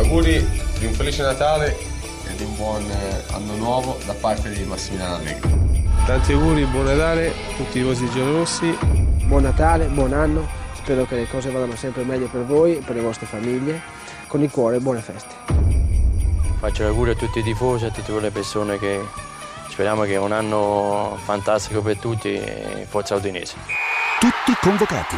Auguri di un felice Natale e di un buon anno nuovo da parte di Massimiliano Allegri. Tanti auguri, buon Natale a tutti i tifosi giallorossi. Buon Natale, buon anno, spero che le cose vadano sempre meglio per voi e per le vostre famiglie. Con il cuore, buone feste. Faccio auguri a tutti i tifosi, a tutte quelle persone che speriamo che è un anno fantastico per tutti e forza Udinese. Tutti convocati.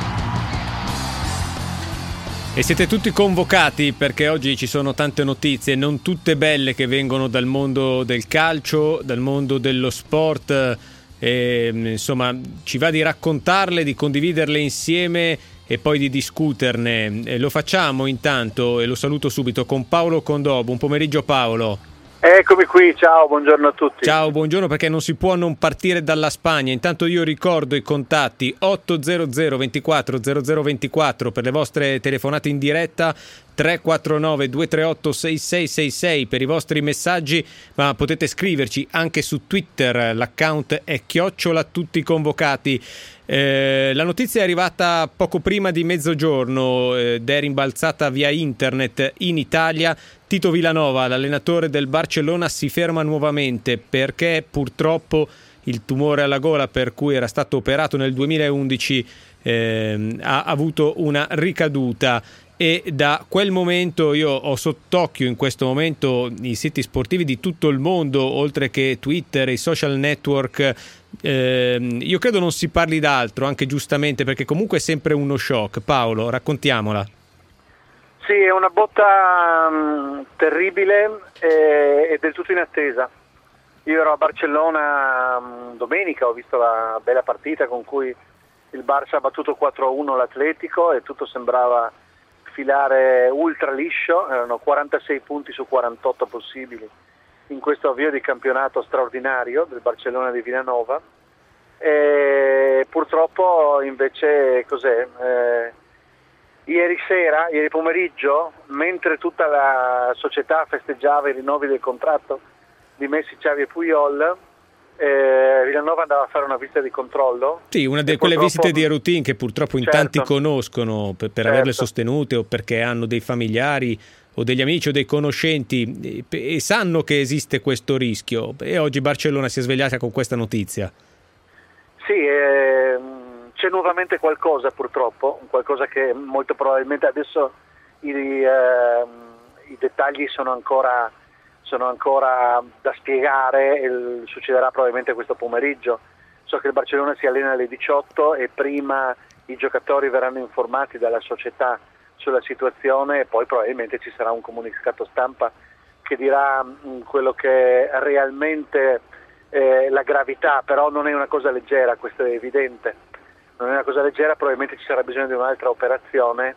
E siete tutti convocati perché oggi ci sono tante notizie, non tutte belle, che vengono dal mondo del calcio, dal mondo dello sport. E, insomma, ci va di raccontarle, di condividerle insieme e poi di discuterne. E lo facciamo intanto, e lo saluto subito, con Paolo Condò. Buon pomeriggio Paolo. Eccomi qui, ciao, buongiorno a tutti. Ciao, buongiorno, perché non si può non partire dalla Spagna. Intanto io ricordo i contatti: 800 24 0024 per le vostre telefonate in diretta, 349 238 6666 per i vostri messaggi, ma potete scriverci anche su Twitter, l'account è @tutticonvocati. La notizia è arrivata poco prima di mezzogiorno ed è rimbalzata via internet in Italia. Tito Vilanova, l'allenatore del Barcellona, si ferma nuovamente perché purtroppo il tumore alla gola per cui era stato operato nel 2011 ha avuto una ricaduta. E da quel momento io ho sott'occhio in questo momento i siti sportivi di tutto il mondo, oltre che Twitter e i social network. Io credo non si parli d'altro, anche giustamente, perché comunque è sempre uno shock. Paolo, raccontiamola. Sì, è una botta terribile e del tutto inattesa. Io ero a Barcellona domenica, ho visto la bella partita con cui il Barça ha battuto 4-1 l'Atletico e tutto sembrava filare ultra liscio. Erano 46 punti su 48 possibili in questo avvio di campionato straordinario del Barcellona di Vilanova. E purtroppo invece ieri pomeriggio, mentre tutta la società festeggiava i rinnovi del contratto di Messi, Xavi e Puyol, Vilanova andava a fare una visita di controllo. Sì, una di quelle visite di routine che purtroppo in tanti conoscono per averle sostenute o perché hanno dei familiari o degli amici o dei conoscenti e sanno che esiste questo rischio, e oggi Barcellona si è svegliata con questa notizia. Sì, c'è nuovamente qualcosa, purtroppo, qualcosa che molto probabilmente adesso i dettagli sono ancora da spiegare e succederà probabilmente questo pomeriggio. So che il Barcellona si allena alle 18 e prima i giocatori verranno informati dalla società sulla situazione e poi probabilmente ci sarà un comunicato stampa che dirà quello che è realmente la gravità, però non è una cosa leggera, questo è evidente, non è una cosa leggera, probabilmente ci sarà bisogno di un'altra operazione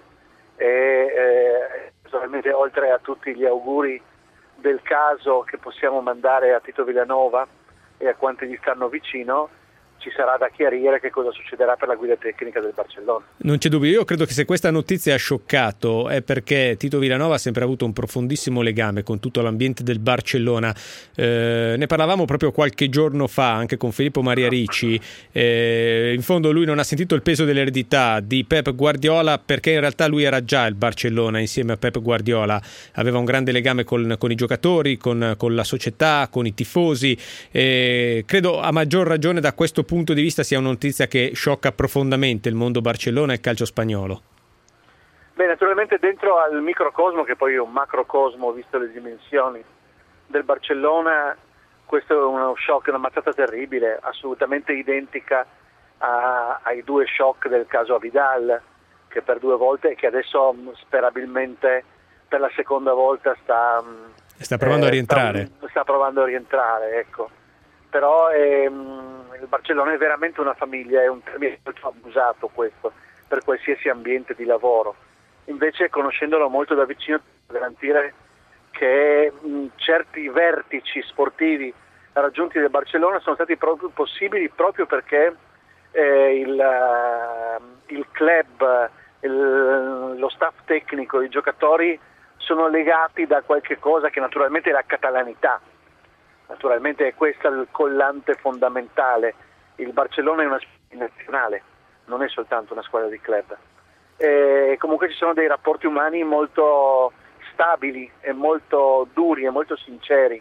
e probabilmente, oltre a tutti gli auguri del caso che possiamo mandare a Tito Vilanova e a quanti gli stanno vicino, ci sarà da chiarire che cosa succederà per la guida tecnica del Barcellona. Non c'è dubbio, io credo che se questa notizia ha scioccato è perché Tito Vilanova ha sempre avuto un profondissimo legame con tutto l'ambiente del Barcellona. Ne parlavamo proprio qualche giorno fa anche con Filippo Maria Ricci. In fondo lui non ha sentito il peso dell'eredità di Pep Guardiola, perché in realtà lui era già il Barcellona insieme a Pep Guardiola, aveva un grande legame con i giocatori, con la società, con i tifosi. Credo a maggior ragione da questo punto di vista sia una notizia che sciocca profondamente il mondo Barcellona e il calcio spagnolo. Beh, naturalmente dentro al microcosmo, che poi è un macrocosmo visto le dimensioni del Barcellona, questo è uno shock, una mazzata terribile, assolutamente identica ai due shock del caso Vidal, che per 2 volte e che adesso sperabilmente per la seconda volta sta provando a rientrare. Sta provando a rientrare, ecco. Però il Barcellona è veramente una famiglia, è un termine molto abusato questo per qualsiasi ambiente di lavoro. Invece, conoscendolo molto da vicino, posso garantire che certi vertici sportivi raggiunti del Barcellona sono stati proprio possibili proprio perché il club, lo staff tecnico, i giocatori sono legati da qualche cosa che naturalmente è la catalanità. Naturalmente è questa il collante fondamentale. Il Barcellona è una squadra nazionale, non è soltanto una squadra di club. Comunque ci sono dei rapporti umani molto stabili e molto duri e molto sinceri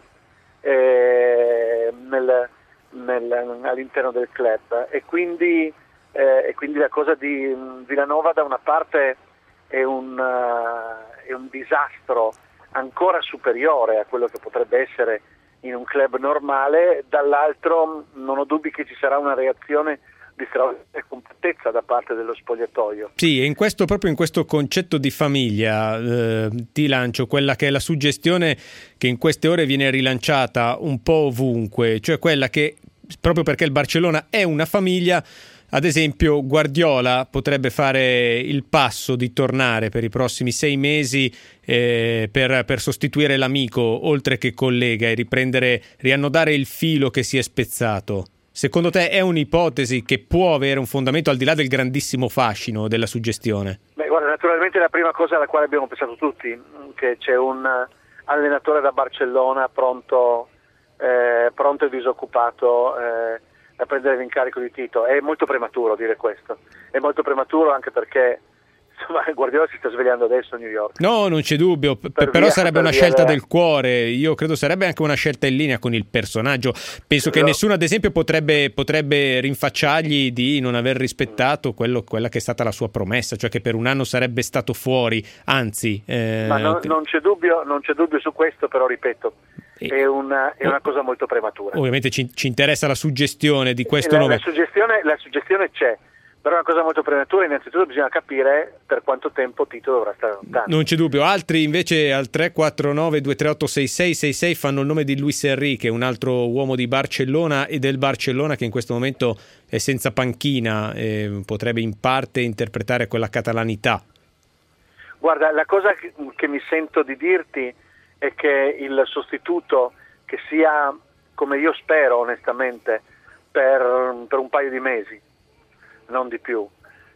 all'interno del club, e quindi la cosa di Villanova da una parte è un disastro ancora superiore a quello che potrebbe essere in un club normale, dall'altro non ho dubbi che ci sarà una reazione di straordinaria compattezza da parte dello spogliatoio. Sì, e proprio in questo concetto di famiglia ti lancio quella che è la suggestione che in queste ore viene rilanciata un po' ovunque, cioè quella che proprio perché il Barcellona è una famiglia, ad esempio Guardiola potrebbe fare il passo di tornare per i prossimi 6 mesi per sostituire l'amico oltre che collega e riannodare il filo che si è spezzato. Secondo te è un'ipotesi che può avere un fondamento al di là del grandissimo fascino della suggestione? Beh, guarda, naturalmente la prima cosa alla quale abbiamo pensato tutti, che c'è un allenatore da Barcellona pronto e disoccupato da prendere l'incarico di Tito. È molto prematuro dire questo, è molto prematuro anche perché insomma Guardiola si sta svegliando adesso a New York. No, non c'è dubbio, però sarebbe una scelta del cuore. Io credo sarebbe anche una scelta in linea con il personaggio. Penso che nessuno ad esempio potrebbe rinfacciargli di non aver rispettato quella che è stata la sua promessa, cioè che per un anno sarebbe stato fuori, anzi ma non c'è dubbio su questo, però ripeto, è una cosa molto prematura. Ovviamente ci interessa la suggestione di questo nome. La suggestione c'è, però è una cosa molto prematura. Innanzitutto bisogna capire per quanto tempo Tito dovrà stare lontano. Non c'è dubbio. Altri invece al 349-238-6666 fanno il nome di Luis Enrique, un altro uomo di Barcellona e del Barcellona che in questo momento è senza panchina, potrebbe in parte interpretare quella catalanità. Guarda, la cosa che mi sento di dirti è che il sostituto, che sia come io spero onestamente per un paio di mesi, non di più,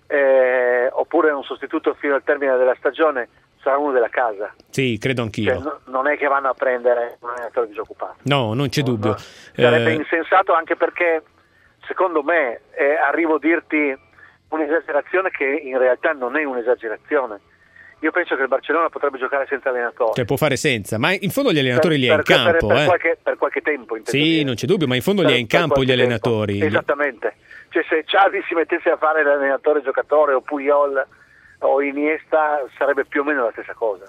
oppure un sostituto fino al termine della stagione, sarà uno della casa. Sì, credo anch'io. Cioè, non è che vanno a prendere un allenatore disoccupato. No, non c'è dubbio. Sarebbe insensato, anche perché secondo me arrivo a dirti un'esagerazione che in realtà non è un'esagerazione. Io penso che il Barcellona potrebbe giocare senza allenatore. Cioè può fare senza, ma in fondo gli allenatori li ha in campo. Per qualche tempo. Sì, non c'è dubbio, ma in fondo li ha in campo gli allenatori. Tempo. Esattamente. Cioè se Xavi si mettesse a fare l'allenatore giocatore, o Puyol o Iniesta, sarebbe più o meno la stessa cosa.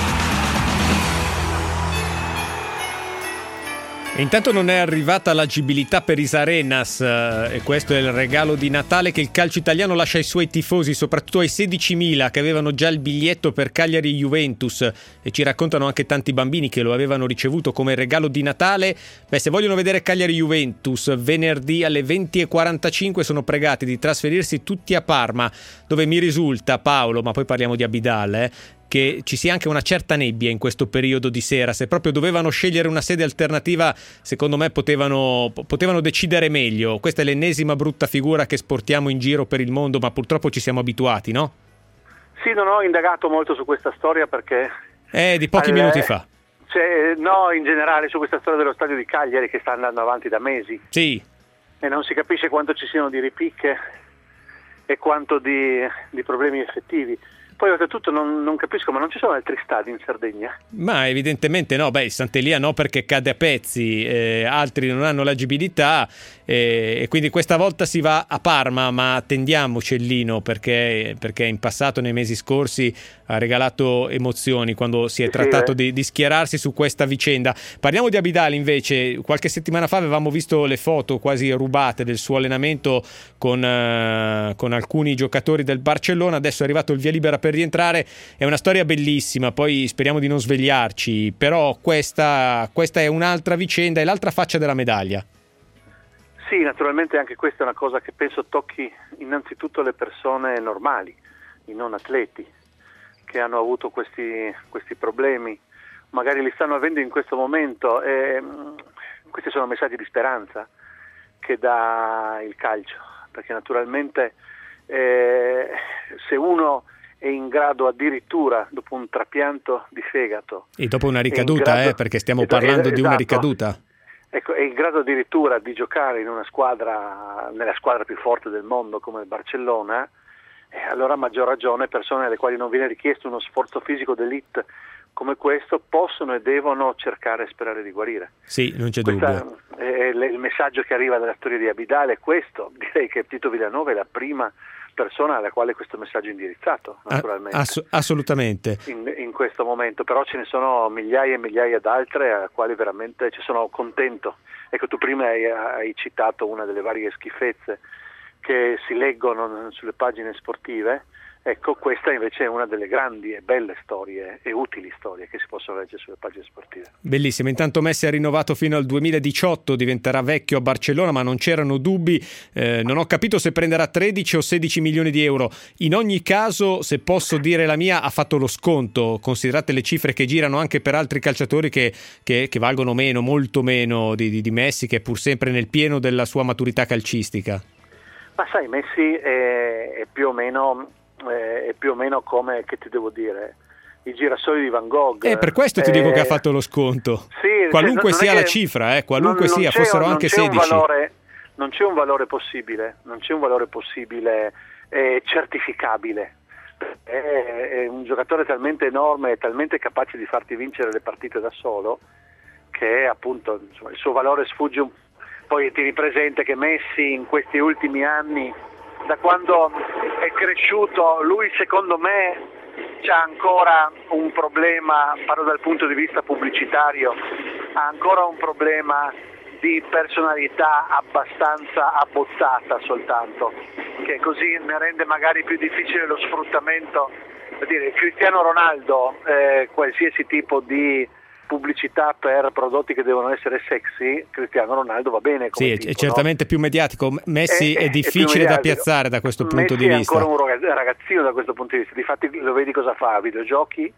E intanto non è arrivata l'agibilità per Isarenas, e questo è il regalo di Natale che il calcio italiano lascia ai suoi tifosi, soprattutto ai 16.000 che avevano già il biglietto per Cagliari-Juventus, e ci raccontano anche tanti bambini che lo avevano ricevuto come regalo di Natale. Se vogliono vedere Cagliari-Juventus venerdì alle 20:45 sono pregati di trasferirsi tutti a Parma, dove mi risulta, Paolo, ma poi parliamo di Abidal, che ci sia anche una certa nebbia in questo periodo di sera. Se proprio dovevano scegliere una sede alternativa, secondo me potevano decidere meglio. Questa è l'ennesima brutta figura che sportiamo in giro per il mondo, ma purtroppo ci siamo abituati, no? Sì, non ho indagato molto su questa storia perché... di pochi minuti fa. No, in generale su questa storia dello stadio di Cagliari che sta andando avanti da mesi. Sì. E non si capisce quanto ci siano di ripicche e quanto di problemi effettivi. Poi oltretutto non capisco, ma non ci sono altri stadi in Sardegna? Ma evidentemente no, il Sant'Elia no, perché cade a pezzi, altri non hanno l'agibilità, e quindi questa volta si va a Parma, ma attendiamo Cellino perché in passato, nei mesi scorsi, ha regalato emozioni quando si è trattato di schierarsi su questa vicenda. Parliamo di Abidal invece. Qualche settimana fa avevamo visto le foto quasi rubate del suo allenamento con alcuni giocatori del Barcellona. Adesso è arrivato il via libera per rientrare. È una storia bellissima, poi speriamo di non svegliarci, però questa è un'altra vicenda, è l'altra faccia della medaglia. Sì, naturalmente anche questa è una cosa che penso tocchi innanzitutto le persone normali, i non atleti, che hanno avuto questi problemi, magari li stanno avendo in questo momento, e questi sono messaggi di speranza che dà il calcio, perché naturalmente se uno è in grado addirittura dopo un trapianto di fegato e dopo una ricaduta, perché stiamo parlando di una ricaduta, ecco, è in grado addirittura di giocare in una squadra, nella squadra più forte del mondo come il Barcellona, allora a maggior ragione persone alle quali non viene richiesto uno sforzo fisico d'élite come questo possono e devono cercare e sperare di guarire. Sì, non c'è dubbio. Il messaggio che arriva dalla storia di Abidal è questo. Direi che Tito Vilanova è la prima persona alla quale questo messaggio è indirizzato, naturalmente. Assolutamente. In questo momento, però ce ne sono migliaia e migliaia d'altre a quali veramente ci sono contento. Ecco, tu prima hai citato una delle varie schifezze che si leggono sulle pagine sportive. Ecco, questa invece è una delle grandi e belle storie e utili storie che si possono leggere sulle pagine sportive. Bellissimo. Intanto Messi ha rinnovato fino al 2018, diventerà vecchio a Barcellona, ma non c'erano dubbi. Non ho capito se prenderà 13 o 16 milioni di euro. In ogni caso, se posso dire la mia, ha fatto lo sconto, considerate le cifre che girano anche per altri calciatori che valgono meno, molto meno di Messi, che è pur sempre nel pieno della sua maturità calcistica. Ma sai, Messi è più o meno come, che ti devo dire, i girasoli di Van Gogh. Per questo ti dico che ha fatto lo sconto. Sì, qualunque sia la cifra, qualunque sia, fossero anche 16. Non c'è un valore possibile, certificabile. È un giocatore talmente enorme e talmente capace di farti vincere le partite da solo che appunto, insomma, il suo valore sfugge un. Poi ti ripresente che Messi in questi ultimi anni, da quando è cresciuto, lui secondo me c'ha ancora un problema, parlo dal punto di vista pubblicitario, ha ancora un problema di personalità abbastanza abbozzata soltanto, che così ne rende magari più difficile lo sfruttamento. Per dire, Cristiano Ronaldo, qualsiasi tipo di pubblicità per prodotti che devono essere sexy, Cristiano Ronaldo va bene come tipo, è certamente più mediatico. Messi è difficile da piazzare da questo punto di vista. Messi è ancora un ragazzino da questo punto di vista. Difatti lo vedi cosa fa, videogiochi,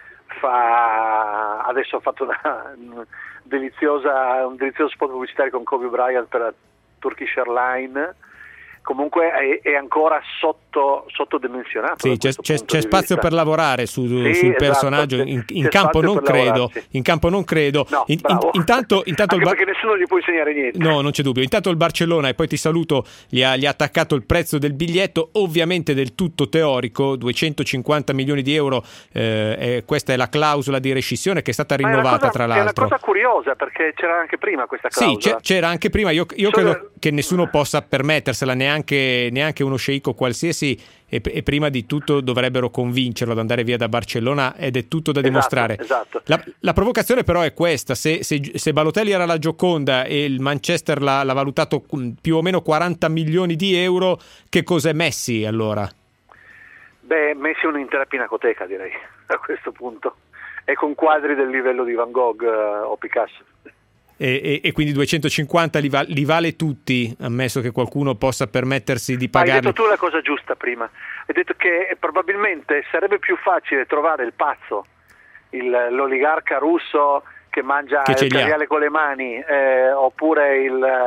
adesso ha fatto un delizioso spot pubblicitario con Kobe Bryant per la Turkish Airlines. Comunque è ancora sottodimensionato. Sì, c'è spazio per lavorare sul personaggio. In campo non credo. No, intanto perché nessuno gli può insegnare niente. No, non c'è dubbio. Intanto il Barcellona, e poi ti saluto, gli ha attaccato il prezzo del biglietto, ovviamente del tutto teorico, 250 milioni di euro. Questa è la clausola di rescissione che è stata rinnovata, tra l'altro. È una cosa curiosa, perché c'era anche prima questa clausola. Sì, c'era anche prima. Io credo che nessuno possa permettersela, neanche uno sceicco qualsiasi, e prima di tutto dovrebbero convincerlo ad andare via da Barcellona, ed è tutto da dimostrare. Esatto. La provocazione però è questa: se Balotelli era la Gioconda e il Manchester l'ha valutato più o meno 40 milioni di euro, che cos'è Messi allora? Messi è un'intera pinacoteca, direi, a questo punto, e con quadri del livello di Van Gogh o Picasso. E quindi 250 li vale tutti, ammesso che qualcuno possa permettersi di pagarli. Hai detto tu la cosa giusta prima, hai detto che probabilmente sarebbe più facile trovare il pazzo, l'oligarca russo che mangia il cereale con le mani, oppure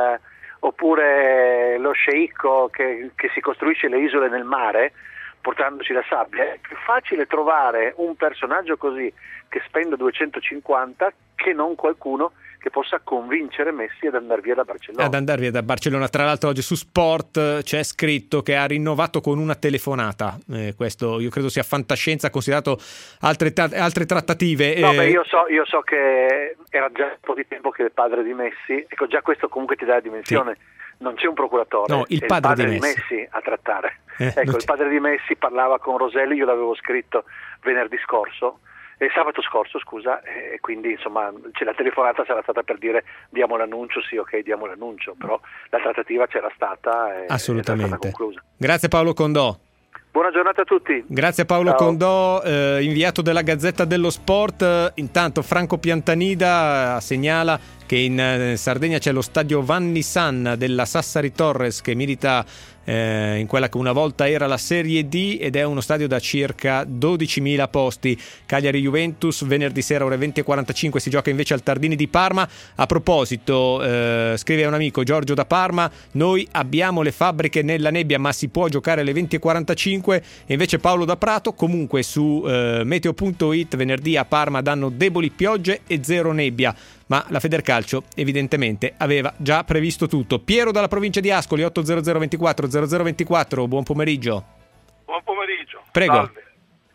lo sceicco che si costruisce le isole nel mare portandoci la sabbia. È più facile trovare un personaggio così che spende 250 che non qualcuno che possa convincere Messi ad andare via da Barcellona. Tra l'altro oggi su Sport c'è scritto che ha rinnovato con una telefonata. Questo io credo sia fantascienza, considerato altre trattative. No, io so che era già un po' di tempo che il padre di Messi, ecco, già questo comunque ti dà la dimensione. Sì. Non c'è un procuratore, no, il padre di Messi a trattare. Il padre di Messi parlava con Roselli, io l'avevo scritto sabato scorso, e quindi insomma la telefonata sarà stata per dire diamo l'annuncio, sì, ok, diamo l'annuncio, però la trattativa c'era stata e assolutamente è stata conclusa. Grazie Paolo Condò. Buona giornata a tutti. Grazie a Paolo Condò, inviato della Gazzetta dello Sport. Intanto Franco Piantanida segnala che in Sardegna c'è lo stadio Vanni San della Sassari Torres, che milita in quella che una volta era la Serie D, ed è uno stadio da circa 12.000 posti. Cagliari-Juventus venerdì sera ore 20:45 si gioca invece al Tardini di Parma. A proposito, scrive un amico, Giorgio da Parma, noi abbiamo le fabbriche nella nebbia ma si può giocare alle 20:45, e invece Paolo da Prato, comunque su meteo.it venerdì a Parma danno deboli piogge e zero nebbia, ma la Federcalcio evidentemente aveva già previsto tutto. Piero dalla provincia di Ascoli, 800 24 0024, buon pomeriggio. Buon pomeriggio. Prego. Salve.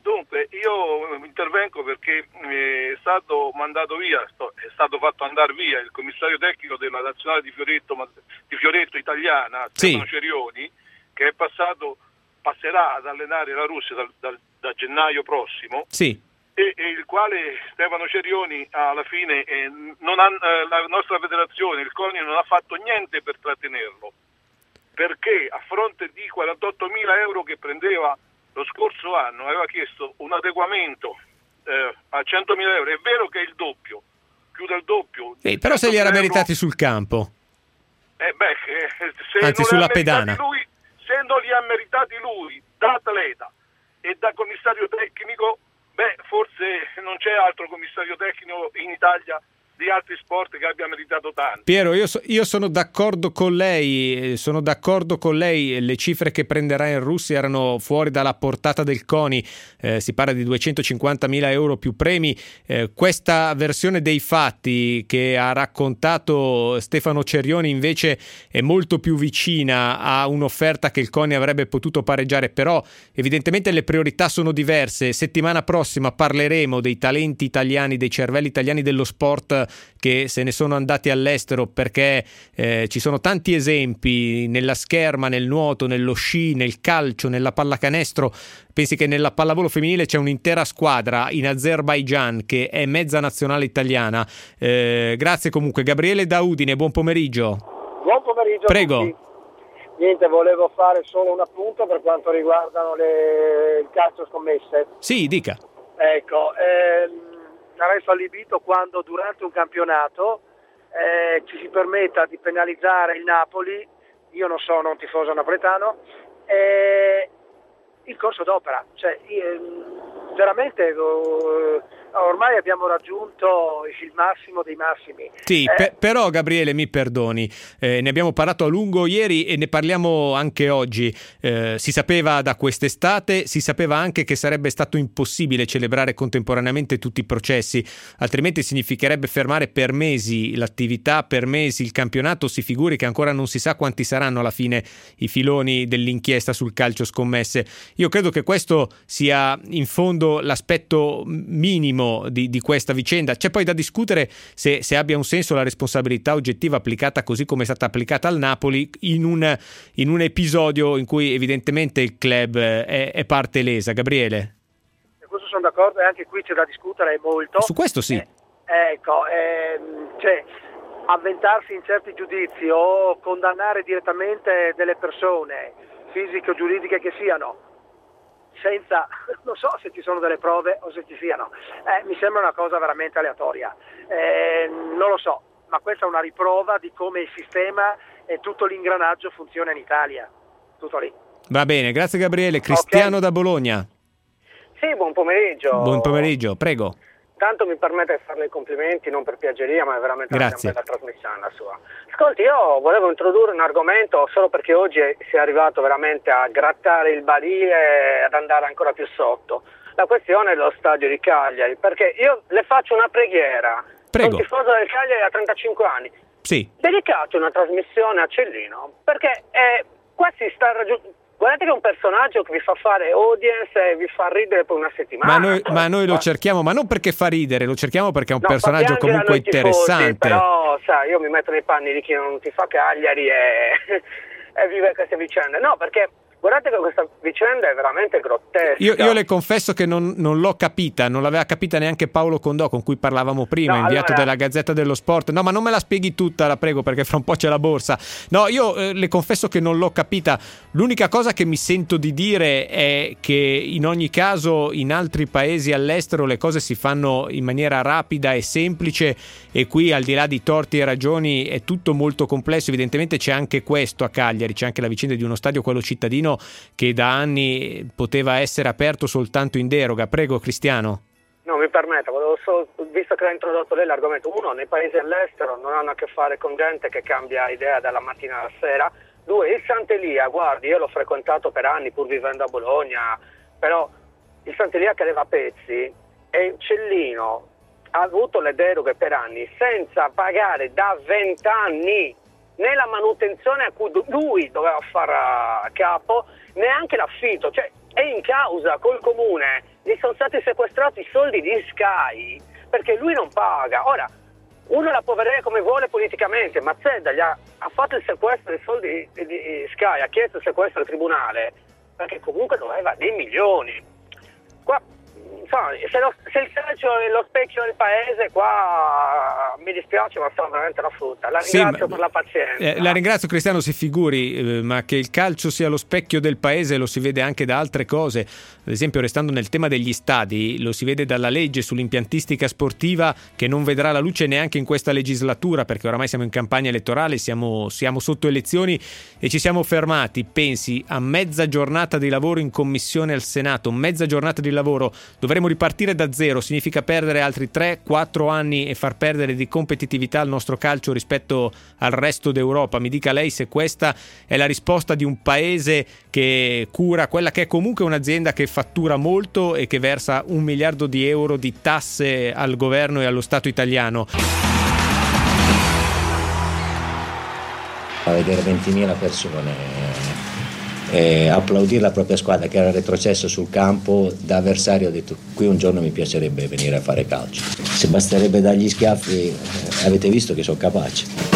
Dunque, io intervengo perché è stato mandato via, è stato fatto andare via il commissario tecnico della nazionale di Fioretto italiana, Stefano Cerioni, che passerà ad allenare la Russia da gennaio prossimo. Sì. E il quale Stefano Cerioni alla fine la nostra federazione, il CONI, non ha fatto niente per trattenerlo, perché a fronte di 48.000 euro che prendeva lo scorso anno aveva chiesto un adeguamento a 100.000 euro. È vero che è il doppio, più del doppio. Però se li era meritati sul campo. Anzi, sulla pedana. Se non li ha meritati lui da atleta e da commissario tecnico, forse non c'è altro commissario tecnico in Italia di altri sport che abbia meritato tanto. Piero, io sono d'accordo con lei, le cifre che prenderà in Russia erano fuori dalla portata del CONI, si parla di 250.000 euro più premi. Questa versione dei fatti che ha raccontato Stefano Cerioni invece è molto più vicina a un'offerta che il CONI avrebbe potuto pareggiare, però evidentemente le priorità sono diverse. Settimana prossima parleremo dei talenti italiani, dei cervelli italiani dello sport che se ne sono andati all'estero, perché ci sono tanti esempi nella scherma, nel nuoto, nello sci, nel calcio, nella pallacanestro. Pensi che nella pallavolo femminile c'è un'intera squadra in Azerbaigian che è mezza nazionale italiana. Grazie comunque. Gabriele da Udine, buon pomeriggio. Buon pomeriggio. Prego. A tutti. Niente, volevo fare solo un appunto per quanto riguardano il calcio scommesse. Sì, dica. Ecco, resto allibito quando durante un campionato ci si permetta di penalizzare il Napoli, io non sono un tifoso napoletano, il corso d'opera, cioè veramente ormai abbiamo raggiunto il massimo dei massimi. Sì, però Gabriele, mi perdoni, ne abbiamo parlato a lungo ieri e ne parliamo anche oggi. Si sapeva da quest'estate, si sapeva anche che sarebbe stato impossibile celebrare contemporaneamente tutti i processi, altrimenti significherebbe fermare per mesi l'attività, per mesi il campionato. Si figuri che ancora non si sa quanti saranno alla fine i filoni dell'inchiesta sul calcio scommesse. Io credo che questo sia in fondo l'aspetto minimo di questa vicenda. C'è poi da discutere se abbia un senso la responsabilità oggettiva applicata così come è stata applicata al Napoli in un episodio in cui evidentemente il club è parte lesa. Gabriele? Questo sono d'accordo e anche qui c'è da discutere molto. Su questo sì. Cioè avventarsi in certi giudizi o condannare direttamente delle persone fisiche o giuridiche che siano senza, non so se ci sono delle prove o se ci siano, mi sembra una cosa veramente aleatoria, non lo so, ma questa è una riprova di come il sistema e tutto l'ingranaggio funziona in Italia, tutto lì. Va bene, grazie Gabriele. Cristiano da Bologna. Sì, buon pomeriggio. Buon pomeriggio, prego. Tanto mi permette di farle i complimenti, non per piaggeria, ma è veramente una bella trasmissione la sua. Ascolti, io volevo introdurre un argomento solo perché oggi si è arrivato veramente a grattare il barile e ad andare ancora più sotto. La questione è lo stadio di Cagliari, perché io le faccio una preghiera. Prego. Sono tifoso del Cagliari da 35 anni. Sì. Dedicate una trasmissione a Cellino, perché qua si sta raggiungendo... Guardate che è un personaggio che vi fa fare audience e vi fa ridere per una settimana. Ma noi lo cerchiamo, ma non perché fa ridere, lo cerchiamo perché è un personaggio comunque interessante. Però, sai, io mi metto nei panni di chi non ti fa Cagliari e vive queste vicende. No, perché guardate che questa vicenda è veramente grottesca. Io le confesso che non l'ho capita, non l'aveva capita neanche Paolo Condò, con cui parlavamo prima, inviato della Gazzetta dello Sport. No, ma non me la spieghi tutta, la prego, perché fra un po' c'è la borsa. No, io le confesso che non l'ho capita. L'unica cosa che mi sento di dire è che in ogni caso in altri paesi all'estero le cose si fanno in maniera rapida e semplice, e qui, al di là di torti e ragioni, è tutto molto complesso. Evidentemente c'è anche questo a Cagliari, c'è anche la vicenda di uno stadio, quello cittadino, che da anni poteva essere aperto soltanto in deroga. Prego Cristiano. No, mi permetta, volevo solo, visto che ha introdotto lei l'argomento, uno, nei paesi all'estero non hanno a che fare con gente che cambia idea dalla mattina alla sera. Due, il Sant'Elia, guardi, io l'ho frequentato per anni pur vivendo a Bologna, però il Sant'Elia cadeva a pezzi e Cellino ha avuto le deroghe per anni senza pagare da 20 anni né la manutenzione a cui lui doveva fare capo, neanche l'affitto, cioè è in causa col comune gli sono stati sequestrati i soldi di Sky perché lui non paga. Ora, uno la può vedere come vuole politicamente, ma Zedda ha fatto il sequestro dei soldi di Sky, ha chiesto il sequestro al tribunale perché comunque doveva dei milioni. Qua, insomma, se il calcio è lo specchio del paese, qua mi dispiace, ma sono veramente la frutta. La ringrazio per la pazienza. La ringrazio, Cristiano, si figuri, ma che il calcio sia lo specchio del paese lo si vede anche da altre cose. Ad esempio, restando nel tema degli stadi, lo si vede dalla legge sull'impiantistica sportiva che non vedrà la luce neanche in questa legislatura, perché oramai siamo in campagna elettorale, siamo sotto elezioni e ci siamo fermati. Pensi a mezza giornata di lavoro in commissione al Senato, mezza giornata di lavoro, dovremo ripartire da zero, significa perdere altri 3-4 anni e far perdere di competitività al nostro calcio rispetto al resto d'Europa. Mi dica lei se questa è la risposta di un paese che cura quella che è comunque un'azienda che fattura molto e che versa 1 miliardo di euro di tasse al governo e allo Stato italiano. A vedere 20.000 persone applaudire la propria squadra che era retrocesso sul campo, da avversario ho detto qui un giorno mi piacerebbe venire a fare calcio. Se basterebbe dargli schiaffi, avete visto che sono capace.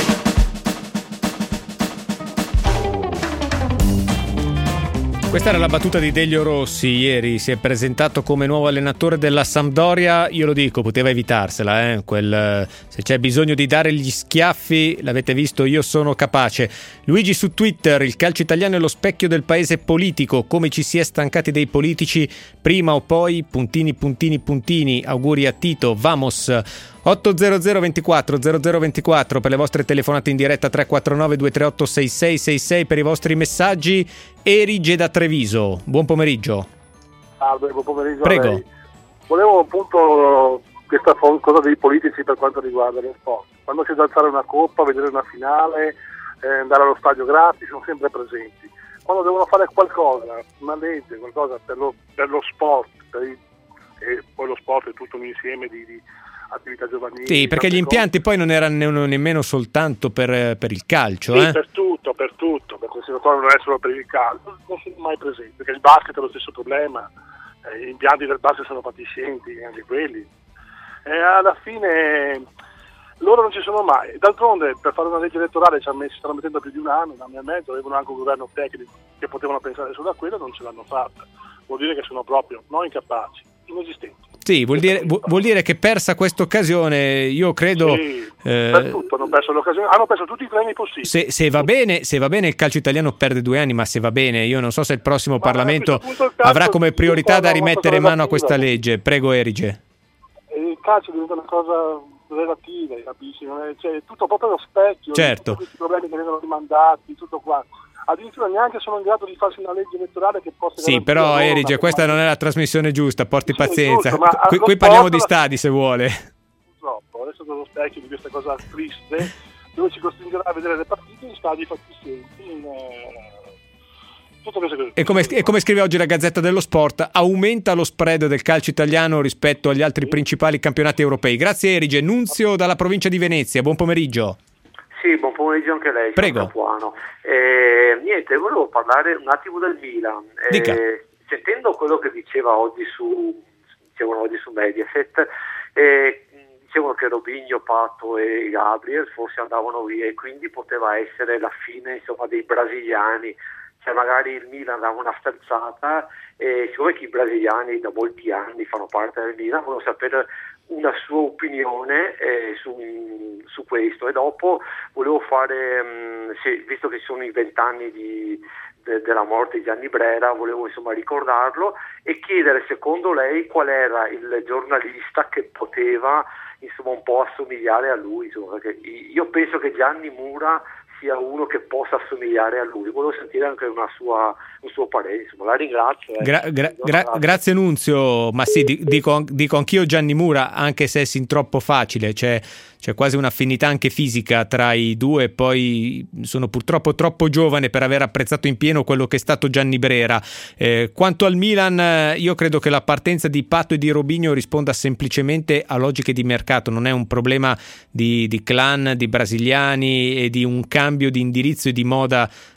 Questa era la battuta di Delio Rossi ieri, si è presentato come nuovo allenatore della Sampdoria. Io lo dico, poteva evitarsela, se c'è bisogno di dare gli schiaffi, l'avete visto, io sono capace. Luigi su Twitter: il calcio italiano è lo specchio del paese politico, come ci si è stancati dei politici prima o poi, puntini puntini puntini, auguri a Tito, vamos. 800 24 0024 per le vostre telefonate in diretta, 349 238 6666 per i vostri messaggi. Erige da Treviso, buon pomeriggio. Salve, buon pomeriggio. Prego. A lei. Volevo appunto questa cosa dei politici per quanto riguarda lo sport. Quando c'è da alzare una coppa, vedere una finale, andare allo stadio gratis, sono sempre presenti. Quando devono fare qualcosa, una legge, qualcosa per lo sport, e poi lo sport è tutto un insieme di attività giovanili. Sì, perché gli impianti poi non erano nemmeno soltanto per il calcio. Sì, per tutto, perché il conservatorio non è solo per il calcio, non sono mai presenti, perché il basket è lo stesso problema, gli impianti del basket sono fatiscenti, anche quelli. E alla fine loro non ci sono mai. D'altronde per fare una legge elettorale stanno mettendo più di un anno e mezzo, avevano anche un governo tecnico che potevano pensare solo a quello, non ce l'hanno fatta. Vuol dire che sono proprio non incapaci, inesistenti. Sì, vuol dire che persa questa occasione, io credo. Sì, per tutto hanno perso l'occasione, hanno perso tutti i premi possibili. Se va bene il calcio italiano perde 2 anni, ma se va bene, io non so se il prossimo Parlamento avrà come priorità da rimettere mano a questa legge. Prego, Erige. Il calcio diventa una cosa relativa, capisci? Cioè, tutto proprio lo specchio, certo. Tutti questi problemi che vengono rimandati, tutto qua. Addirittura neanche sono in grado di farsi una legge elettorale che possa... Sì, però Erige, questa non è la trasmissione giusta, porti pazienza. Giusto, qui parliamo di stadi, se vuole. Purtroppo, adesso sono lo specchio di questa cosa triste, dove ci costringerà a vedere le partite in stadi fatiscenti, tutte queste cose. E come scrive oggi la Gazzetta dello Sport, aumenta lo spread del calcio italiano rispetto agli altri principali campionati europei. Grazie Erige. Nunzio dalla provincia di Venezia, buon pomeriggio. Sì, buon pomeriggio anche lei. Prego. Niente, volevo parlare un attimo del Milan. Sentendo quello che dicevano oggi su Mediaset, dicevano che Robinho, Pato e Gabriel forse andavano via e quindi poteva essere la fine, insomma, dei brasiliani. Cioè magari il Milan dava una sterzata e siccome che i brasiliani da molti anni fanno parte del Milan, volevo sapere una sua opinione su questo. E dopo volevo fare, visto che sono i 20 anni della morte di Gianni Brera, volevo insomma ricordarlo e chiedere secondo lei qual era il giornalista che poteva insomma un po' assomigliare a lui, insomma, perché io penso che Gianni Mura sia uno che possa assomigliare a lui. Volevo sentire anche un suo parere, insomma. La ringrazio. Grazie Nunzio, ma sì, dico anch'io Gianni Mura, anche se è sin troppo facile, c'è quasi un'affinità anche fisica tra i due, poi sono purtroppo troppo giovane per aver apprezzato in pieno quello che è stato Gianni Brera. Quanto al Milan, io credo che la partenza di Pato e di Robinho risponda semplicemente a logiche di mercato, non è un problema di clan, di brasiliani e di un cambio di indirizzo e di moda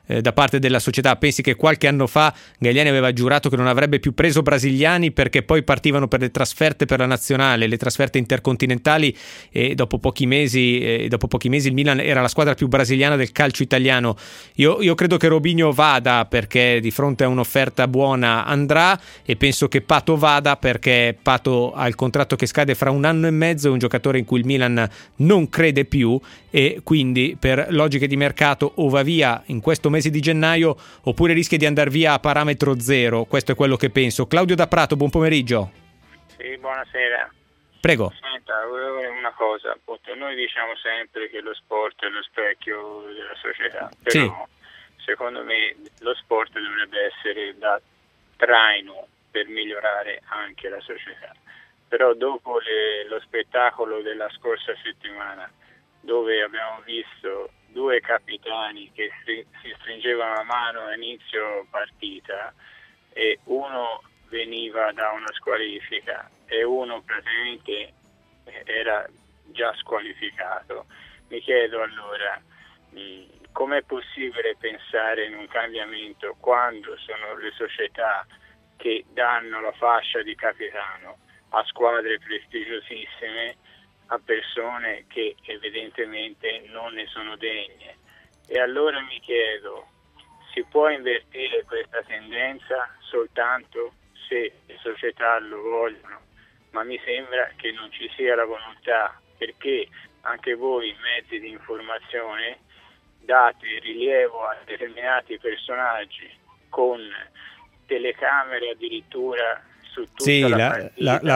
da parte della società. Pensi che qualche anno fa Galliani aveva giurato che non avrebbe più preso brasiliani perché poi partivano per le trasferte per la nazionale, le trasferte intercontinentali, e dopo pochi mesi il Milan era la squadra più brasiliana del calcio italiano. Io credo che Robinho vada perché di fronte a un'offerta buona andrà, e penso che Pato vada perché Pato ha il contratto che scade fra 1 anno e mezzo, è un giocatore in cui il Milan non crede più, e quindi per logiche di mercato o va via in questo mese di gennaio oppure rischia di andare via a parametro zero. Questo è quello che penso. Claudio da Prato, buon pomeriggio. Sì, buonasera. Prego. Senta, volevo dire una cosa, appunto, noi diciamo sempre che lo sport è lo specchio della società, però secondo me lo sport dovrebbe essere da traino per migliorare anche la società. Però dopo lo spettacolo della scorsa settimana, dove abbiamo visto 2 capitani che si stringevano la mano a inizio partita e uno veniva da una squalifica e uno praticamente era già squalificato, mi chiedo allora com'è possibile pensare in un cambiamento quando sono le società che danno la fascia di capitano a squadre prestigiosissime a persone che evidentemente non ne sono degne. E allora mi chiedo, si può invertire questa tendenza soltanto se le società lo vogliono? Ma mi sembra che non ci sia la volontà, perché anche voi mezzi di informazione date rilievo a determinati personaggi con telecamere addirittura su tutta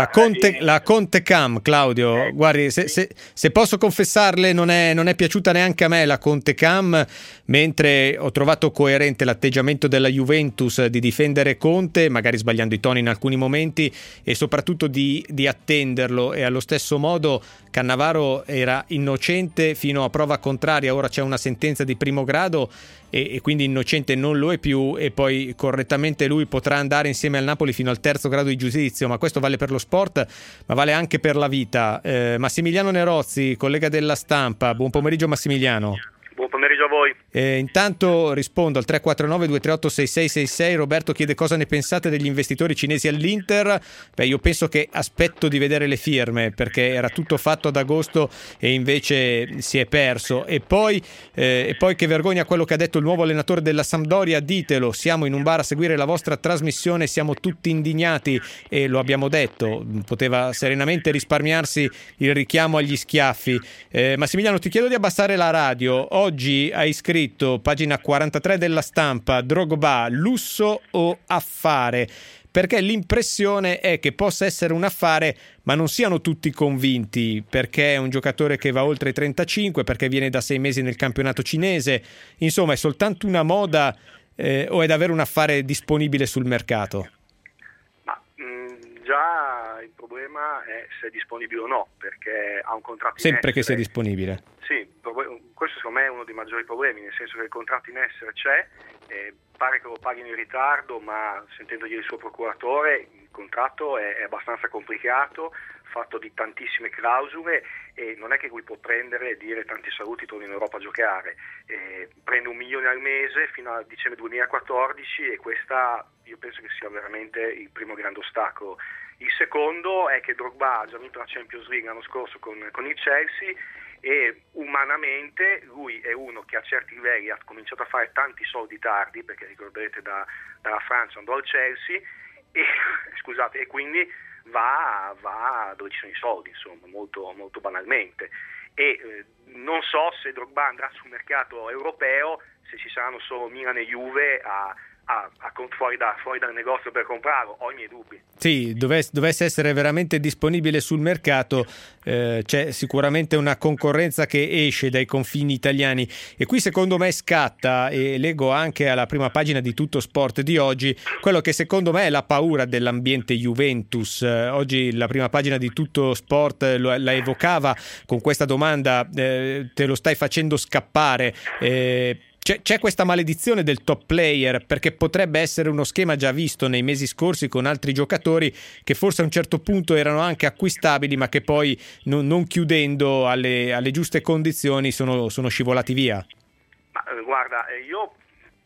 la Conte Cam, Claudio, guardi, se posso confessarle, non è piaciuta neanche a me la Conte Cam, mentre ho trovato coerente l'atteggiamento della Juventus di difendere Conte, magari sbagliando i toni in alcuni momenti, e soprattutto di attenderlo, e allo stesso modo Cannavaro era innocente fino a prova contraria, ora c'è una sentenza di primo grado e quindi innocente non lo è più, e poi correttamente lui potrà andare insieme al Napoli fino al 3° grado di giudizio, ma questo vale per lo sport, ma vale anche per la vita. Massimiliano Nerozzi, collega della Stampa, buon pomeriggio Massimiliano. Buon pomeriggio a voi. Intanto rispondo al 349-238-6666. Roberto chiede cosa ne pensate degli investitori cinesi all'Inter. Io penso che aspetto di vedere le firme, perché era tutto fatto ad agosto e invece si è perso. E poi che vergogna quello che ha detto il nuovo allenatore della Sampdoria, ditelo, siamo in un bar a seguire la vostra trasmissione, siamo tutti indignati, e lo abbiamo detto, poteva serenamente risparmiarsi il richiamo agli schiaffi. Massimiliano, ti chiedo di abbassare la radio. Oggi hai scritto, pagina 43 della Stampa, Drogba, lusso o affare? Perché l'impressione è che possa essere un affare, ma non siano tutti convinti, perché è un giocatore che va oltre i 35, perché viene da 6 mesi nel campionato cinese. Insomma, è soltanto una moda o è davvero un affare disponibile sul mercato? Già il problema è se è disponibile o no, perché ha un contratto sempre che sia disponibile. Sì, questo secondo me è uno dei maggiori problemi, nel senso che il contratto in essere c'è, pare che lo paghino in ritardo, ma sentendogli il suo procuratore il contratto è abbastanza complicato, fatto di tantissime clausole, e non è che lui può prendere e dire tanti saluti, torno in Europa a giocare. Prende 1 milione al mese fino a dicembre 2014, e questa io penso che sia veramente il primo grande ostacolo. Il secondo è che Drogba ha già vinto la Champions League l'anno scorso con il Chelsea, e umanamente lui è uno che a certi livelli ha cominciato a fare tanti soldi tardi, perché ricorderete dalla Francia andò al Chelsea e quindi va dove ci sono i soldi, insomma, molto, molto banalmente. E non so se Drogba andrà sul mercato europeo, se ci saranno solo Milan e Juve fuori dal negozio per comprarlo, ho i miei dubbi. Sì, dovesse essere veramente disponibile sul mercato, c'è sicuramente una concorrenza che esce dai confini italiani, e qui secondo me scatta, e leggo anche alla prima pagina di Tutto Sport di oggi, quello che secondo me è la paura dell'ambiente Juventus. Oggi la prima pagina di Tutto Sport la evocava con questa domanda, te lo stai facendo scappare? C'è questa maledizione del top player, perché potrebbe essere uno schema già visto nei mesi scorsi con altri giocatori che forse a un certo punto erano anche acquistabili, ma che poi non chiudendo alle giuste condizioni sono scivolati via. Ma guarda, io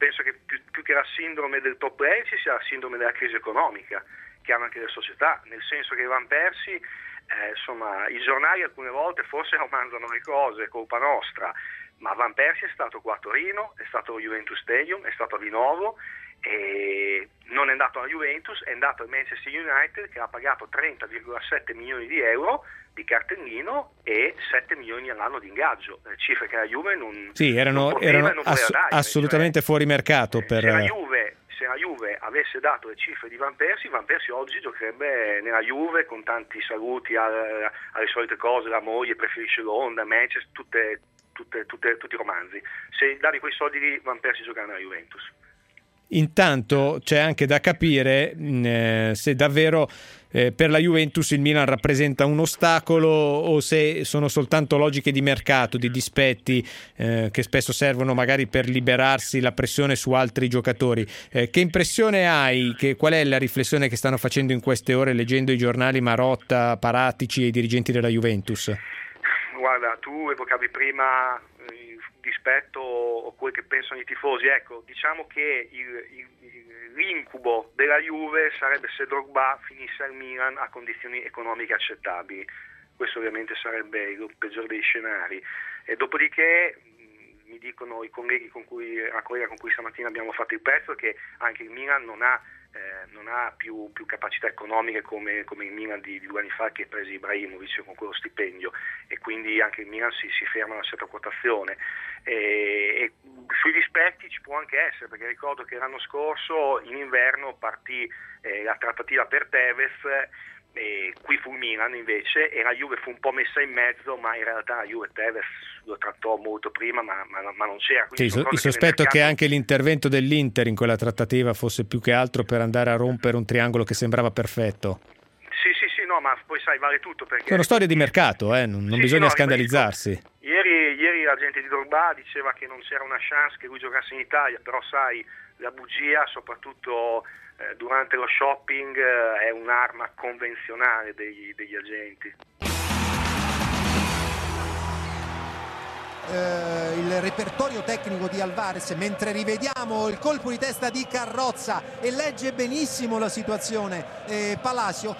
penso che più che la sindrome del top player ci sia la sindrome della crisi economica che hanno anche le società, nel senso che Van Persie, insomma, i giornali alcune volte forse romanzano le cose, colpa nostra, ma Van Persie è stato qua a Torino, è stato allo Juventus Stadium, è stato a Linovo, e non è andato alla Juventus, è andato al Manchester United che ha pagato 30,7 milioni di euro di cartellino e 7 milioni all'anno di ingaggio, cifre che la Juve non erano assolutamente fuori mercato per... Se la Juve avesse dato le cifre di Van Persie oggi giocherebbe nella Juve con tanti saluti alle solite cose, la moglie preferisce Londra, Manchester, tutti i romanzi. Se davi quei soldi lì, Van Persie giocava nella Juventus. Intanto c'è anche da capire se davvero per la Juventus il Milan rappresenta un ostacolo o se sono soltanto logiche di mercato, di dispetti che spesso servono magari per liberarsi la pressione su altri giocatori. Che impressione hai? Qual è la riflessione che stanno facendo in queste ore leggendo i giornali Marotta, Paratici e i dirigenti della Juventus? Guarda, tu evocavi prima il dispetto o quel che pensano i tifosi. Ecco, diciamo che l'incubo della Juve sarebbe se Drogba finisse al Milan a condizioni economiche accettabili. Questo ovviamente sarebbe il peggiore dei scenari. E dopodiché mi dicono i colleghi la collega con cui stamattina abbiamo fatto il pezzo che anche il Milan non ha più capacità economiche come il Milan di 2 anni fa, che ha preso Ibrahimovic con quello stipendio, e quindi anche il Milan si ferma a una certa quotazione. E sui dispetti ci può anche essere, perché ricordo che l'anno scorso in inverno partì la trattativa per Tevez, qui fu il Milan invece e la Juve fu un po' messa in mezzo, ma in realtà la Juve Tevez lo trattò molto prima, ma non c'era. Sì, il sospetto è che anche l'intervento dell'Inter in quella trattativa fosse più che altro per andare a rompere un triangolo che sembrava perfetto. Sì, no, ma poi sai, vale tutto perché... Sono storie di mercato, non bisogna scandalizzarsi. Ieri la gente di Drogba diceva che non c'era una chance che lui giocasse in Italia, però sai, la bugia, soprattutto durante lo shopping, è un'arma convenzionale degli agenti. Il repertorio tecnico di Alvarez, mentre rivediamo il colpo di testa di Carrozza e legge benissimo la situazione Palacio.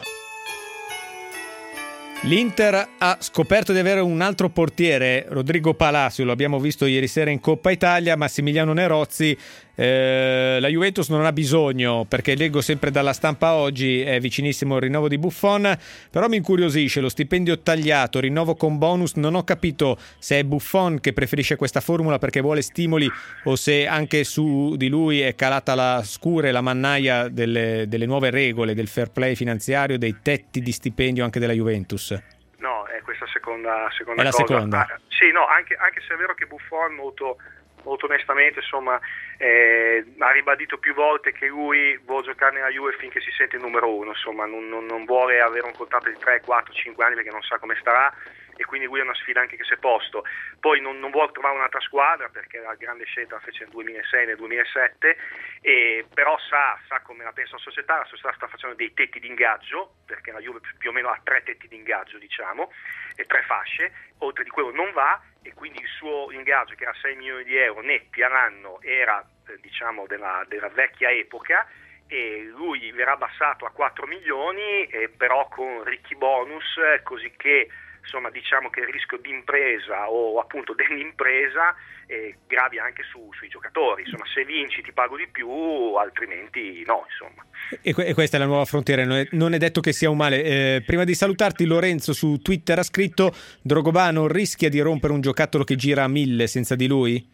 L'Inter ha scoperto di avere un altro portiere, Rodrigo Palacio, lo abbiamo visto ieri sera in Coppa Italia. Massimiliano Nerozzi, la Juventus non ha bisogno, perché leggo sempre dalla stampa oggi, è vicinissimo il rinnovo di Buffon, però mi incuriosisce lo stipendio tagliato, rinnovo con bonus. Non ho capito se è Buffon che preferisce questa formula perché vuole stimoli o se anche su di lui è calata la scure, la mannaia delle nuove regole, del fair play finanziario, dei tetti di stipendio anche della Juventus. No, è questa seconda è la cosa. Seconda. Sì, no, anche se è vero che Buffon molto onestamente, insomma, ha ribadito più volte che lui vuole giocare nella Juve finché si sente il numero uno, insomma, non vuole avere un contratto di 3, 4, 5 anni perché non sa come starà, e quindi lui è una sfida anche che si è posto. Poi non vuole trovare un'altra squadra perché la grande scelta la fece nel 2006, nel 2007, però sa come la pensa la società sta facendo dei tetti di ingaggio, perché la Juve più o meno ha 3 tetti di ingaggio, diciamo, e 3 fasce, oltre di quello non va, e quindi il suo ingaggio, che era 6 milioni di euro netti all'anno, era diciamo della vecchia epoca, e lui verrà abbassato a 4 milioni, però con ricchi bonus, così che insomma diciamo che il rischio di impresa o appunto dell'impresa gravi anche sui giocatori, insomma se vinci ti pago di più, altrimenti no, insomma. E questa è la nuova frontiera, non è detto che sia un male. Prima di salutarti, Lorenzo su Twitter ha scritto: Drogba non rischia di rompere un giocattolo che gira a 1000 senza di lui?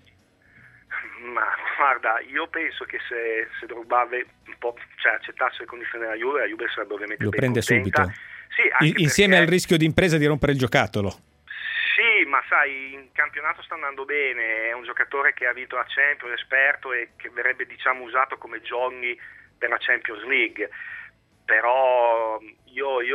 Ma guarda, io penso che se Drogba un po' accettasse le condizioni della Juve, la Juve sarebbe ovviamente lo prende contenta. Subito. Sì, insieme al rischio di impresa di rompere il giocattolo. Sì, ma sai, in campionato sta andando bene, è un giocatore che ha vinto la Champions, esperto, e che verrebbe diciamo usato come Johnny per la Champions League, però io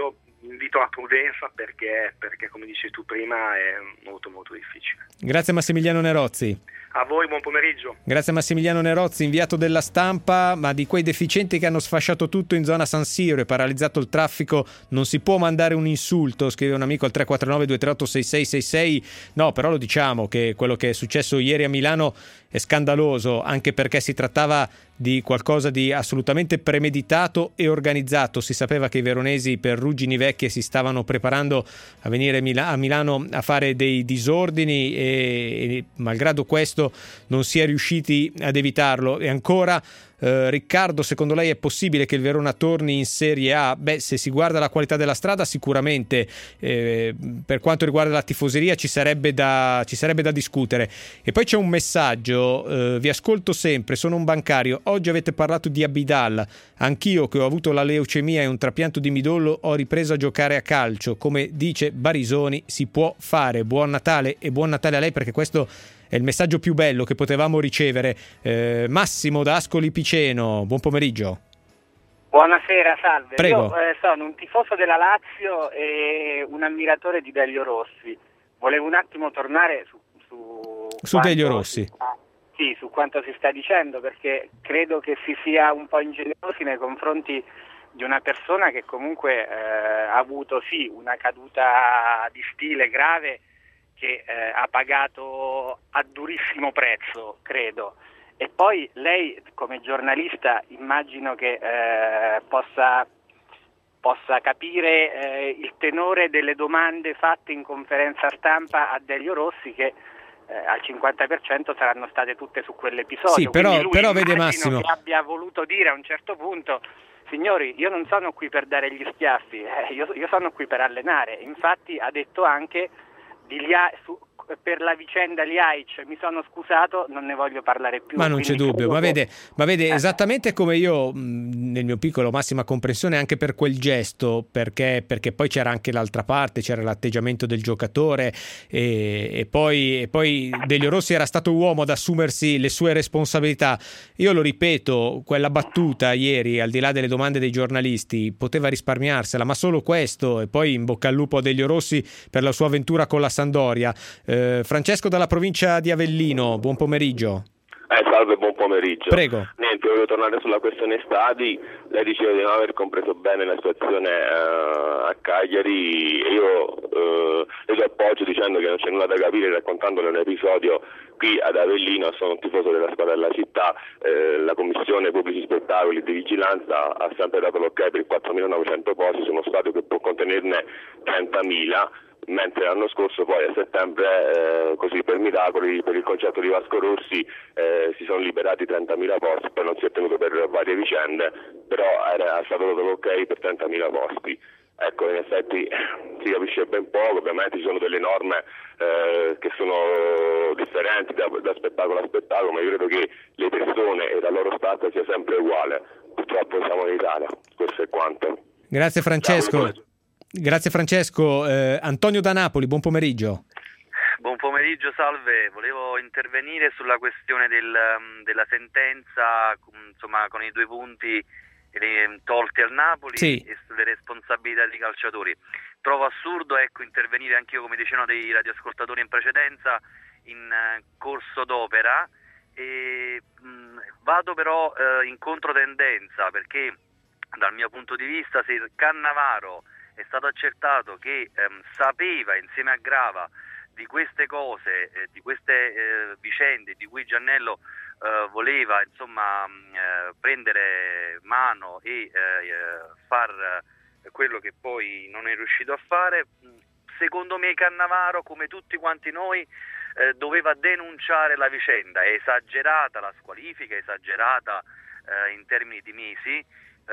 invito alla prudenza perché come dici tu prima è molto molto difficile. Grazie Massimiliano Nerozzi. A voi buon pomeriggio. Grazie a Massimiliano Nerozzi, inviato della Stampa. Ma di quei deficienti che hanno sfasciato tutto in zona San Siro e paralizzato il traffico non si può mandare un insulto, scrive un amico al 349 238 6666. No, però lo diciamo che quello che è successo ieri a Milano è scandaloso, anche perché si trattava di qualcosa di assolutamente premeditato e organizzato. Si sapeva che i veronesi per Ruggini Vecchie si stavano preparando a venire a Milano a fare dei disordini e malgrado questo non si è riusciti ad evitarlo. E ancora Riccardo, secondo lei è possibile che il Verona torni in Serie A? Beh, se si guarda la qualità della strada sicuramente, per quanto riguarda la tifoseria ci sarebbe da discutere. E poi c'è un messaggio, vi ascolto sempre, sono un bancario, oggi avete parlato di Abidal, anch'io che ho avuto la leucemia e un trapianto di midollo ho ripreso a giocare a calcio, come dice Barisoni si può fare. Buon Natale, e buon Natale a lei, perché questo è il messaggio più bello che potevamo ricevere. Massimo da Ascoli Piceno, buon pomeriggio. Buonasera, salve. Prego. Io sono un tifoso della Lazio e un ammiratore di Delio Rossi. Volevo un attimo tornare su Delio Rossi. Sì, su quanto si sta dicendo, perché credo che si sia un po' ingenerosi nei confronti di una persona che comunque ha avuto sì una caduta di stile grave, che ha pagato a durissimo prezzo, credo. E poi lei come giornalista immagino che possa capire il tenore delle domande fatte in conferenza stampa a Delio Rossi, che al 50% saranno state tutte su quell'episodio. Sì, però vede Massimo che abbia voluto dire a un certo punto: signori, io non sono qui per dare gli schiaffi, io sono qui per allenare. Infatti ha detto anche per la vicenda Ljajic mi sono scusato, non ne voglio parlare più. Ma non c'è dubbio, ma vede esattamente come io nel mio piccolo massima comprensione anche per quel gesto, perché poi c'era anche l'altra parte, c'era l'atteggiamento del giocatore e poi Delio Rossi era stato uomo ad assumersi le sue responsabilità. Io lo ripeto, quella battuta ieri, al di là delle domande dei giornalisti, poteva risparmiarsela, ma solo questo. E poi in bocca al lupo a Delio Rossi per la sua avventura con la Sampdoria. Francesco dalla provincia di Avellino, buon pomeriggio. Salve, buon pomeriggio. Prego. Niente, volevo tornare sulla questione stadi. Lei diceva di non aver compreso bene la situazione a Cagliari e io le do appoggio dicendo che non c'è nulla da capire, raccontandole un episodio qui ad Avellino. Sono un tifoso della squadra della città, la commissione pubblici spettacoli di vigilanza ha sempre dato l'ok per 4.900 posti su uno stadio che può contenerne 30.000. Mentre l'anno scorso poi a settembre così per miracoli per il concerto di Vasco Rossi si sono liberati 30.000 posti, poi non si è tenuto per varie vicende, però era stato dato l'ok per 30.000 posti. Ecco, in effetti si capisce ben poco, ovviamente ci sono delle norme che sono differenti da spettacolo a spettacolo, ma io credo che le persone e la loro stazza sia sempre uguale. Purtroppo siamo in Italia, questo è quanto. Grazie Francesco. Grazie Francesco. Antonio da Napoli, buon pomeriggio. Buon pomeriggio, salve. Volevo intervenire sulla questione della sentenza, insomma, con i 2 punti tolti al Napoli, sì, e sulle responsabilità dei calciatori. Trovo assurdo, intervenire anch'io, come dicevano dei radioascoltatori in precedenza, in corso d'opera, e vado però in controtendenza, perché dal mio punto di vista, se il Cannavaro è stato accertato che sapeva insieme a Grava di queste cose, di queste vicende di cui Giannello voleva prendere mano e far quello che poi non è riuscito a fare, secondo me Cannavaro, come tutti quanti noi, doveva denunciare la vicenda. È esagerata la squalifica, è esagerata in termini di mesi,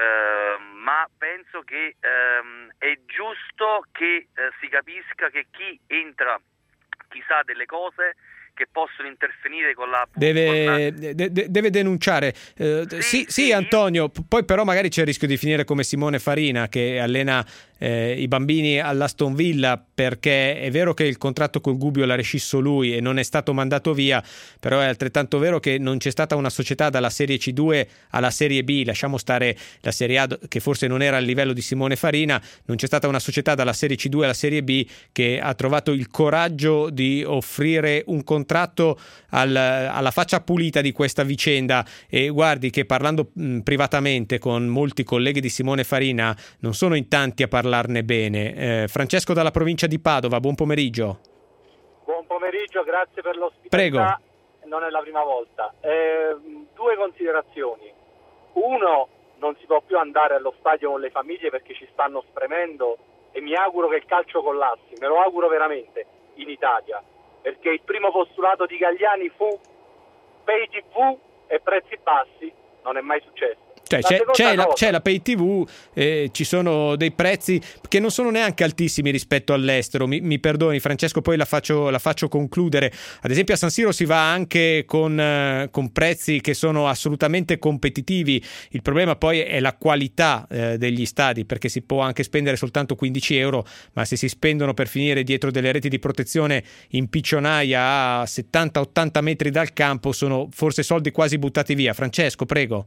ma penso che è giusto che si capisca che chi entra, chi sa delle cose che possono intervenire con la deve denunciare. Sì, Antonio, poi però magari c'è il rischio di finire come Simone Farina, che allena i bambini all'Aston Villa, perché è vero che il contratto col Gubbio l'ha rescisso lui e non è stato mandato via, però è altrettanto vero che non c'è stata una società dalla Serie C2 alla Serie B, lasciamo stare la Serie A che forse non era al livello di Simone Farina, non c'è stata una società dalla Serie C2 alla Serie B che ha trovato il coraggio di offrire un contratto alla faccia pulita di questa vicenda. E guardi che parlando privatamente con molti colleghi di Simone Farina non sono in tanti a parlarne bene. Francesco dalla provincia di Padova, buon pomeriggio. Buon pomeriggio, grazie per l'ospitalità. Prego. Non è la prima volta. Due considerazioni. Uno, non si può più andare allo stadio con le famiglie perché ci stanno spremendo e mi auguro che il calcio collassi, me lo auguro veramente in Italia, perché il primo postulato di Galliani fu pay TV e prezzi bassi, non è mai successo. C'è la pay TV, ci sono dei prezzi che non sono neanche altissimi rispetto all'estero, mi perdoni Francesco, poi la faccio concludere. Ad esempio a San Siro si va anche con prezzi che sono assolutamente competitivi. Il problema poi è la qualità degli stadi, perché si può anche spendere soltanto 15 euro, ma se si spendono per finire dietro delle reti di protezione in piccionaia a 70-80 metri dal campo sono forse soldi quasi buttati via. Francesco, prego.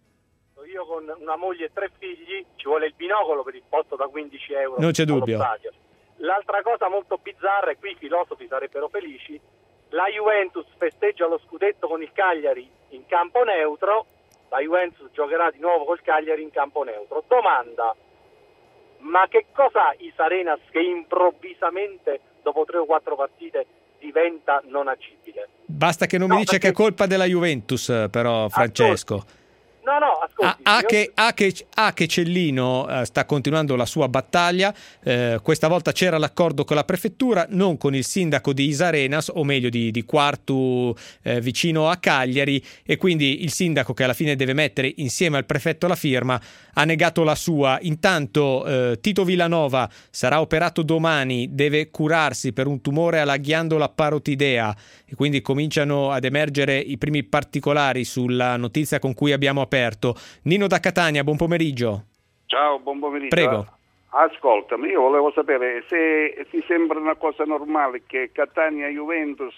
Io con una moglie e 3 figli ci vuole il binocolo per il posto da 15 euro. Non c'è dubbio. Stadio. L'altra cosa molto bizzarra, e qui i filosofi sarebbero felici, la Juventus festeggia lo scudetto con il Cagliari in campo neutro, la Juventus giocherà di nuovo col Cagliari in campo neutro. Domanda, ma che cosa ha Isarenas che improvvisamente dopo 3 o 4 partite diventa non agibile? Basta che non mi dice che è colpa della Juventus, però Francesco. No, ascolti. Che Cellino sta continuando la sua battaglia, questa volta c'era l'accordo con la prefettura, non con il sindaco di Isarenas, o meglio di Quartu, vicino a Cagliari, e quindi il sindaco, che alla fine deve mettere insieme al prefetto la firma, ha negato la sua. Intanto Tito Villanova sarà operato domani, deve curarsi per un tumore alla ghiandola parotidea, e quindi cominciano ad emergere i primi particolari sulla notizia con cui abbiamo aperto. Nino da Catania, buon pomeriggio. Ciao, buon pomeriggio. Prego. Ascoltami, io volevo sapere se ti sembra una cosa normale che Catania-Juventus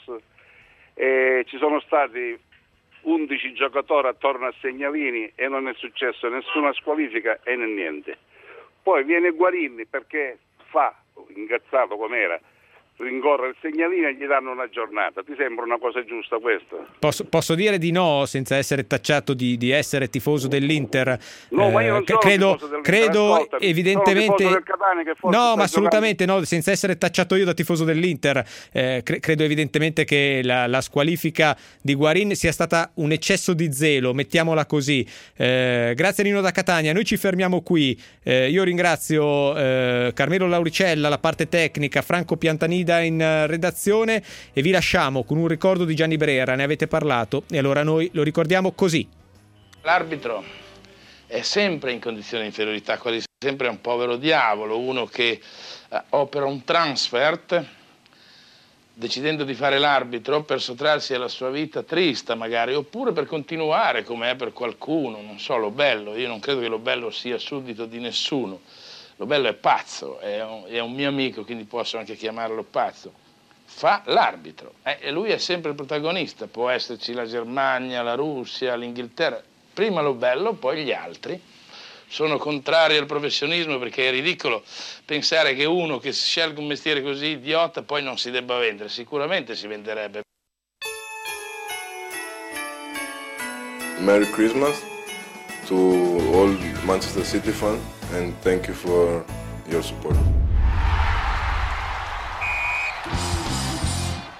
ci sono stati 11 giocatori attorno a Segnalini e non è successo nessuna squalifica e niente. Poi viene Guarini perché fa, ingazzato com'era, rincorre il Segnalini e gli danno una giornata. Ti sembra una cosa giusta questa? Posso dire di no senza essere tacciato di essere tifoso dell'Inter. No, ma io non sono tifoso del credo evidentemente sono tifoso del Catania, che forse no, ma assolutamente no, senza essere tacciato io da tifoso dell'Inter. Credo evidentemente che la squalifica di Guarin sia stata un eccesso di zelo, mettiamola così. Grazie Nino da Catania, noi ci fermiamo qui. Io ringrazio Carmelo Lauricella, la parte tecnica, Franco Piantanida in redazione, e vi lasciamo con un ricordo di Gianni Brera. Ne avete parlato e allora noi lo ricordiamo così. L'arbitro è sempre in condizione di inferiorità, quasi sempre è un povero diavolo, uno che opera un transfert decidendo di fare l'arbitro per sottrarsi alla sua vita trista magari, oppure per continuare come è per qualcuno, non so, Lo Bello. Io non credo che Lo Bello sia suddito di nessuno. Lo Bello è pazzo, è un mio amico, quindi posso anche chiamarlo pazzo. Fa l'arbitro e lui è sempre il protagonista. Può esserci la Germania, la Russia, l'Inghilterra. Prima Lo Bello, poi gli altri. Sono contrari al professionismo perché è ridicolo pensare che uno che scelga un mestiere così idiota poi non si debba vendere. Sicuramente si venderebbe. Merry Christmas to all Manchester City fans and thank you for your support.